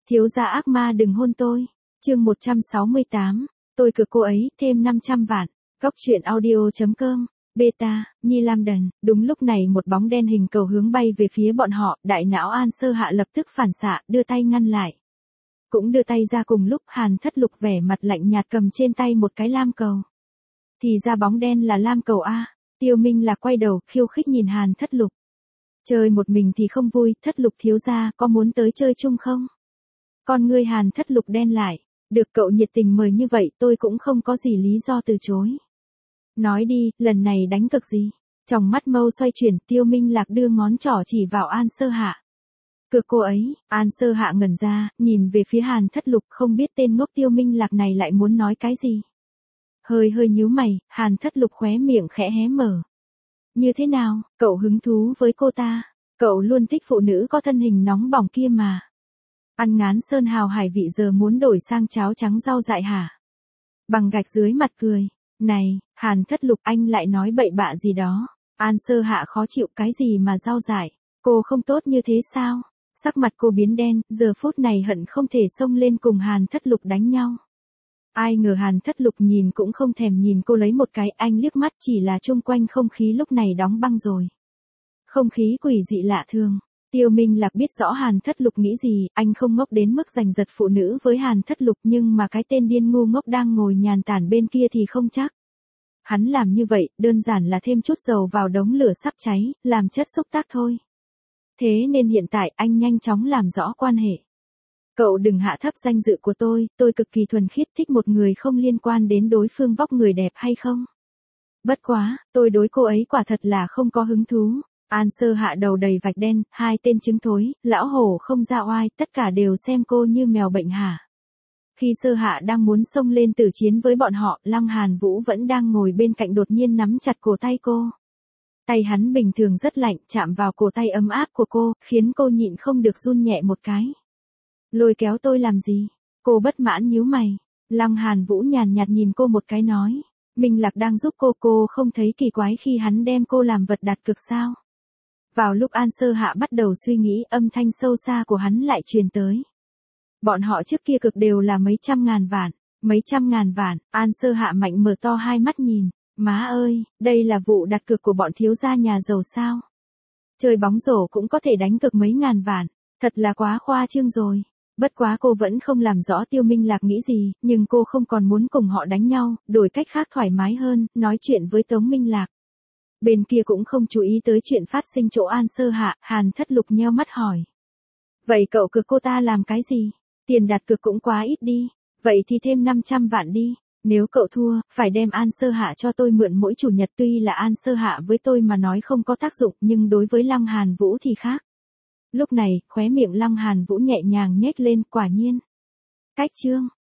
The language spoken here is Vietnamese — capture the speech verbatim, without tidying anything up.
Thiếu gia ác ma đừng hôn tôi. Chương một trăm sáu mươi tám, tôi cược cô ấy, thêm năm trăm vạn. Góc truyện audio chấm com. Beta, Nhi Lam Đần. Đúng lúc này một bóng đen hình cầu hướng bay về phía bọn họ, đại não An Sơ Hạ lập tức phản xạ, đưa tay ngăn lại. Cũng đưa tay ra cùng lúc Hàn Thất Lục vẻ mặt lạnh nhạt cầm trên tay một cái lam cầu. Thì ra bóng đen là lam cầu A. Tiêu Minh Lạc quay đầu, khiêu khích nhìn Hàn Thất Lục. Chơi một mình thì không vui, Thất Lục thiếu gia, có muốn tới chơi chung không? Con ngươi Hàn Thất Lục đen lại. Được cậu nhiệt tình mời như vậy tôi cũng không có gì lý do từ chối. Nói đi, lần này đánh cược gì? Trong mắt mâu xoay chuyển, Tiêu Minh Lạc đưa ngón trỏ chỉ vào An Sơ Hạ. Cược cô ấy. An Sơ Hạ ngẩn ra, nhìn về phía Hàn Thất Lục, không biết tên ngốc Tiêu Minh Lạc này lại muốn nói cái gì. Hơi hơi nhíu mày, Hàn Thất Lục khóe miệng khẽ hé mở. Như thế nào, cậu hứng thú với cô ta? Cậu luôn thích phụ nữ có thân hình nóng bỏng kia mà. Ăn ngán sơn hào hải vị giờ muốn đổi sang cháo trắng rau dại hả? Bằng gạch dưới mặt cười. Này, Hàn Thất Lục, anh lại nói bậy bạ gì đó. An Sơ Hạ khó chịu, cái gì mà rau dại? Cô không tốt như thế sao? Sắc mặt cô biến đen, giờ phút này hận không thể xông lên cùng Hàn Thất Lục đánh nhau. Ai ngờ Hàn Thất Lục nhìn cũng không thèm nhìn cô lấy một cái, anh liếc mắt, chỉ là chung quanh không khí lúc này đóng băng rồi. Không khí quỷ dị lạ thường. Tiêu Minh Lạc biết rõ Hàn Thất Lục nghĩ gì, anh không ngốc đến mức giành giật phụ nữ với Hàn Thất Lục, nhưng mà cái tên điên ngu ngốc đang ngồi nhàn tản bên kia thì không chắc. Hắn làm như vậy, đơn giản là thêm chút dầu vào đống lửa sắp cháy, làm chất xúc tác thôi. Thế nên hiện tại anh nhanh chóng làm rõ quan hệ. Cậu đừng hạ thấp danh dự của tôi, tôi cực kỳ thuần khiết, thích một người không liên quan đến đối phương vóc người đẹp hay không. Bất quá, tôi đối cô ấy quả thật là không có hứng thú. An Sơ Hạ đầu đầy vạch đen, hai tên trứng thối, lão hổ không ra oai, tất cả đều xem cô như mèo bệnh hả. Khi Sơ Hạ đang muốn xông lên tử chiến với bọn họ, Lăng Hàn Vũ vẫn đang ngồi bên cạnh đột nhiên nắm chặt cổ tay cô. Tay hắn bình thường rất lạnh, chạm vào cổ tay ấm áp của cô, khiến cô nhịn không được run nhẹ một cái. Lôi kéo tôi làm gì? Cô bất mãn nhíu mày. Lăng Hàn Vũ nhàn nhạt nhìn cô một cái nói. Minh Lạc đang giúp cô, cô không thấy kỳ quái khi hắn đem cô làm vật đặt cược sao? Vào lúc An Sơ Hạ bắt đầu suy nghĩ, âm thanh sâu xa của hắn lại truyền tới. Bọn họ trước kia cực đều là mấy trăm ngàn vạn, mấy trăm ngàn vạn. An Sơ Hạ mạnh mở to hai mắt nhìn. Má ơi, đây là vụ đặt cược của bọn thiếu gia nhà giàu sao? Chơi bóng rổ cũng có thể đánh cược mấy ngàn vạn, thật là quá khoa trương rồi. Bất quá cô vẫn không làm rõ Tiêu Minh Lạc nghĩ gì, nhưng cô không còn muốn cùng họ đánh nhau, đổi cách khác thoải mái hơn, nói chuyện với Tống Minh Lạc. Bên kia cũng không chú ý tới chuyện phát sinh chỗ An Sơ Hạ, Hàn Thất Lục nheo mắt hỏi. Vậy cậu cược cô ta làm cái gì? Tiền đặt cược cũng quá ít đi. Vậy thì thêm năm trăm vạn đi. Nếu cậu thua, phải đem An Sơ Hạ cho tôi mượn mỗi chủ nhật, tuy là An Sơ Hạ với tôi mà nói không có tác dụng, nhưng đối với Lăng Hàn Vũ thì khác. Lúc này, khóe miệng Lăng Hàn Vũ nhẹ nhàng nhếch lên, quả nhiên. Cách chương.